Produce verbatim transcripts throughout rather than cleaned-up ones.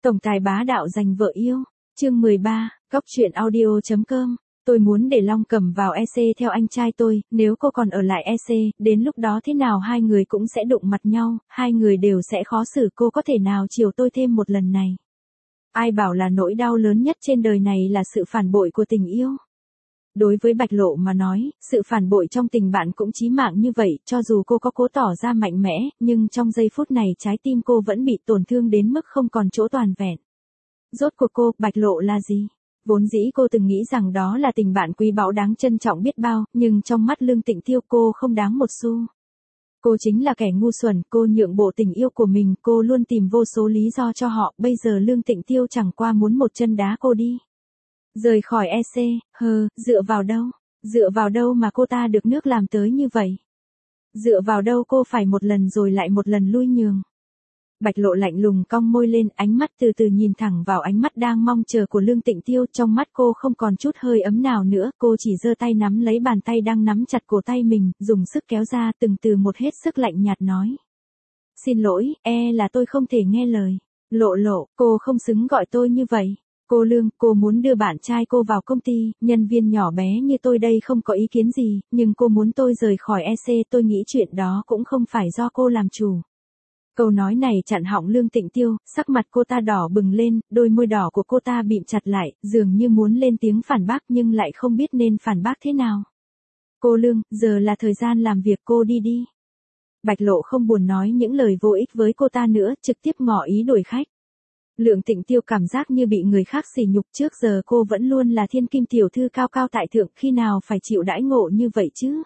Tổng tài bá đạo giành vợ yêu. Chương mười ba, Cóc truyện audio chấm com. Tôi muốn để Long Cầm vào e xê theo anh trai tôi, nếu cô còn ở lại e xê, đến lúc đó thế nào hai người cũng sẽ đụng mặt nhau, hai người đều sẽ khó xử, cô có thể nào chiều tôi thêm một lần này. Ai bảo là nỗi đau lớn nhất trên đời này là sự phản bội của tình yêu. Đối với Bạch Lộ mà nói, sự phản bội trong tình bạn cũng chí mạng như vậy, cho dù cô có cố tỏ ra mạnh mẽ, nhưng trong giây phút này trái tim cô vẫn bị tổn thương đến mức không còn chỗ toàn vẹn. Rốt cuộc cô, Bạch Lộ là gì? Vốn dĩ cô từng nghĩ rằng đó là tình bạn quý báu đáng trân trọng biết bao, nhưng trong mắt Lương Tịnh Tiêu cô không đáng một xu. Cô chính là kẻ ngu xuẩn, cô nhượng bộ tình yêu của mình, cô luôn tìm vô số lý do cho họ, bây giờ Lương Tịnh Tiêu chẳng qua muốn một chân đá cô đi. Rời khỏi e xê, hờ, dựa vào đâu? Dựa vào đâu mà cô ta được nước làm tới như vậy? Dựa vào đâu cô phải một lần rồi lại một lần lui nhường? Bạch Lộ lạnh lùng cong môi lên, ánh mắt từ từ nhìn thẳng vào ánh mắt đang mong chờ của Lương Tịnh Tiêu, trong mắt cô không còn chút hơi ấm nào nữa, cô chỉ giơ tay nắm lấy bàn tay đang nắm chặt cổ tay mình, dùng sức kéo ra từng từ một, hết sức lạnh nhạt nói. Xin lỗi, e là tôi không thể nghe lời. Lộ Lộ, cô không xứng gọi tôi như vậy. Cô Lương, cô muốn đưa bạn trai cô vào công ty, nhân viên nhỏ bé như tôi đây không có ý kiến gì, nhưng cô muốn tôi rời khỏi e xê, tôi nghĩ chuyện đó cũng không phải do cô làm chủ. Câu nói này chặn họng Lương Tịnh Tiêu, sắc mặt cô ta đỏ bừng lên, đôi môi đỏ của cô ta bịm chặt lại, dường như muốn lên tiếng phản bác nhưng lại không biết nên phản bác thế nào. Cô Lương, giờ là thời gian làm việc, cô đi đi. Bạch Lộ không buồn nói những lời vô ích với cô ta nữa, trực tiếp ngỏ ý đuổi khách. Lương Tịnh Tiêu cảm giác như bị người khác sỉ nhục, trước giờ cô vẫn luôn là thiên kim tiểu thư cao cao tại thượng, khi nào phải chịu đãi ngộ như vậy chứ?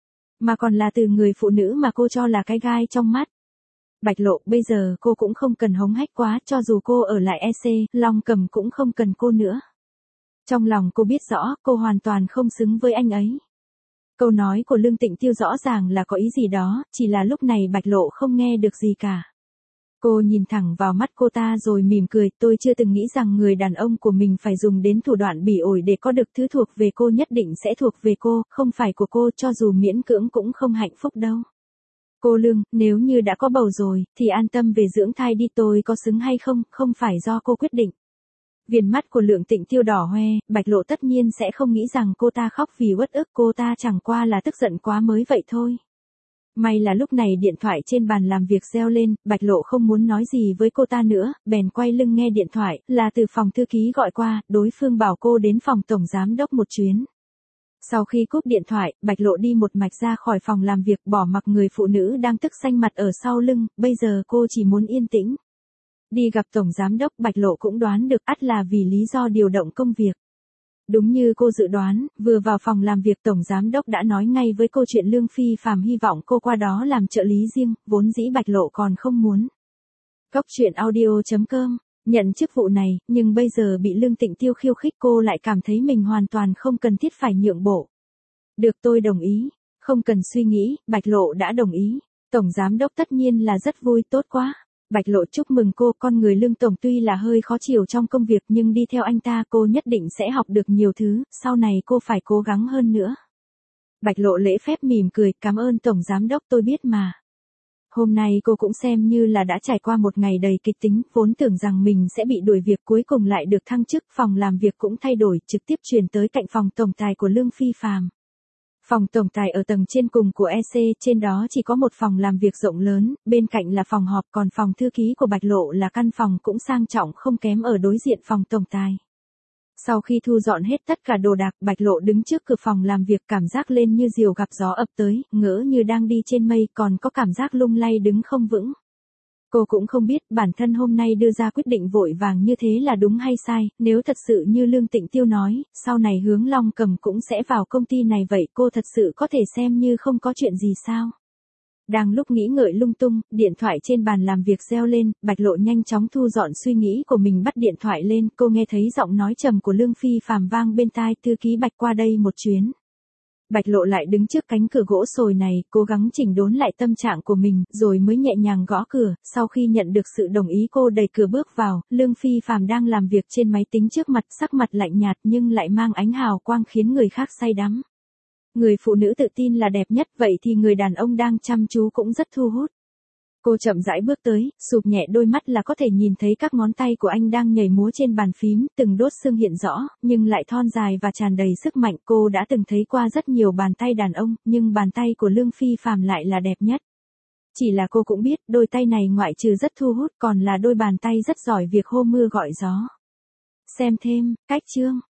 Mà còn là từ người phụ nữ mà cô cho là cái gai trong mắt. Bạch Lộ, bây giờ cô cũng không cần hống hách quá, cho dù cô ở lại e xê, Long Cầm cũng không cần cô nữa. Trong lòng cô biết rõ, cô hoàn toàn không xứng với anh ấy. Câu nói của Lương Tịnh Tiêu rõ ràng là có ý gì đó, chỉ là lúc này Bạch Lộ không nghe được gì cả. Cô nhìn thẳng vào mắt cô ta rồi mỉm cười, tôi chưa từng nghĩ rằng người đàn ông của mình phải dùng đến thủ đoạn bỉ ổi để có được thứ thuộc về cô, nhất định sẽ thuộc về cô, không phải của cô, cho dù miễn cưỡng cũng không hạnh phúc đâu. Cô Lương, nếu như đã có bầu rồi, thì an tâm về dưỡng thai đi, tôi có xứng hay không, không phải do cô quyết định. Viền mắt của Lương Tịnh Tiêu đỏ hoe, Bạch Lộ tất nhiên sẽ không nghĩ rằng cô ta khóc vì uất ức, cô ta chẳng qua là tức giận quá mới vậy thôi. May là lúc này điện thoại trên bàn làm việc reo lên, Bạch Lộ không muốn nói gì với cô ta nữa, bèn quay lưng nghe điện thoại, là từ phòng thư ký gọi qua, đối phương bảo cô đến phòng tổng giám đốc một chuyến. Sau khi cúp điện thoại, Bạch Lộ đi một mạch ra khỏi phòng làm việc, bỏ mặc người phụ nữ đang tức xanh mặt ở sau lưng, bây giờ cô chỉ muốn yên tĩnh. Đi gặp tổng giám đốc, Bạch Lộ cũng đoán được ắt là vì lý do điều động công việc. Đúng như cô dự đoán, vừa vào phòng làm việc tổng giám đốc đã nói ngay với cô chuyện Lương Phi Phàm hy vọng cô qua đó làm trợ lý riêng, vốn dĩ Bạch Lộ còn không muốn. Cóc truyện audio chấm com, nhận chức vụ này, nhưng bây giờ bị Lương Tịnh Tiêu khiêu khích cô lại cảm thấy mình hoàn toàn không cần thiết phải nhượng bộ. Được, tôi đồng ý. Không cần suy nghĩ, Bạch Lộ đã đồng ý. Tổng giám đốc tất nhiên là rất vui, tốt quá. Bạch Lộ chúc mừng cô, con người Lương Tổng tuy là hơi khó chịu trong công việc nhưng đi theo anh ta cô nhất định sẽ học được nhiều thứ, sau này cô phải cố gắng hơn nữa. Bạch Lộ lễ phép mỉm cười, cảm ơn Tổng Giám đốc, tôi biết mà. Hôm nay cô cũng xem như là đã trải qua một ngày đầy kịch tính, vốn tưởng rằng mình sẽ bị đuổi việc, cuối cùng lại được thăng chức, phòng làm việc cũng thay đổi, trực tiếp chuyển tới cạnh phòng tổng tài của Lương Phi Phàm. Phòng tổng tài ở tầng trên cùng của e xê, trên đó chỉ có một phòng làm việc rộng lớn, bên cạnh là phòng họp, còn phòng thư ký của Bạch Lộ là căn phòng cũng sang trọng không kém ở đối diện phòng tổng tài. Sau khi thu dọn hết tất cả đồ đạc, Bạch Lộ đứng trước cửa phòng làm việc, cảm giác lên như diều gặp gió ập tới, ngỡ như đang đi trên mây, còn có cảm giác lung lay đứng không vững. Cô cũng không biết bản thân hôm nay đưa ra quyết định vội vàng như thế là đúng hay sai, nếu thật sự như Lương Tịnh Tiêu nói, sau này Hướng Long Cầm cũng sẽ vào công ty này, vậy cô thật sự có thể xem như không có chuyện gì sao? Đang lúc nghĩ ngợi lung tung, điện thoại trên bàn làm việc reo lên, Bạch Lộ nhanh chóng thu dọn suy nghĩ của mình, bắt điện thoại lên, cô nghe thấy giọng nói trầm của Lương Phi Phàm vang bên tai, thư ký Bạch qua đây một chuyến. Bạch Lộ lại đứng trước cánh cửa gỗ sồi này, cố gắng chỉnh đốn lại tâm trạng của mình, rồi mới nhẹ nhàng gõ cửa, sau khi nhận được sự đồng ý cô đẩy cửa bước vào, Lương Phi Phàm đang làm việc trên máy tính trước mặt, sắc mặt lạnh nhạt nhưng lại mang ánh hào quang khiến người khác say đắm. Người phụ nữ tự tin là đẹp nhất, vậy thì người đàn ông đang chăm chú cũng rất thu hút. Cô chậm rãi bước tới, sụp nhẹ đôi mắt là có thể nhìn thấy các ngón tay của anh đang nhảy múa trên bàn phím, từng đốt xương hiện rõ, nhưng lại thon dài và tràn đầy sức mạnh. Cô đã từng thấy qua rất nhiều bàn tay đàn ông, nhưng bàn tay của Lương Phi Phạm lại là đẹp nhất. Chỉ là cô cũng biết, đôi tay này ngoại trừ rất thu hút còn là đôi bàn tay rất giỏi việc hô mưa gọi gió. Xem thêm, cách chương.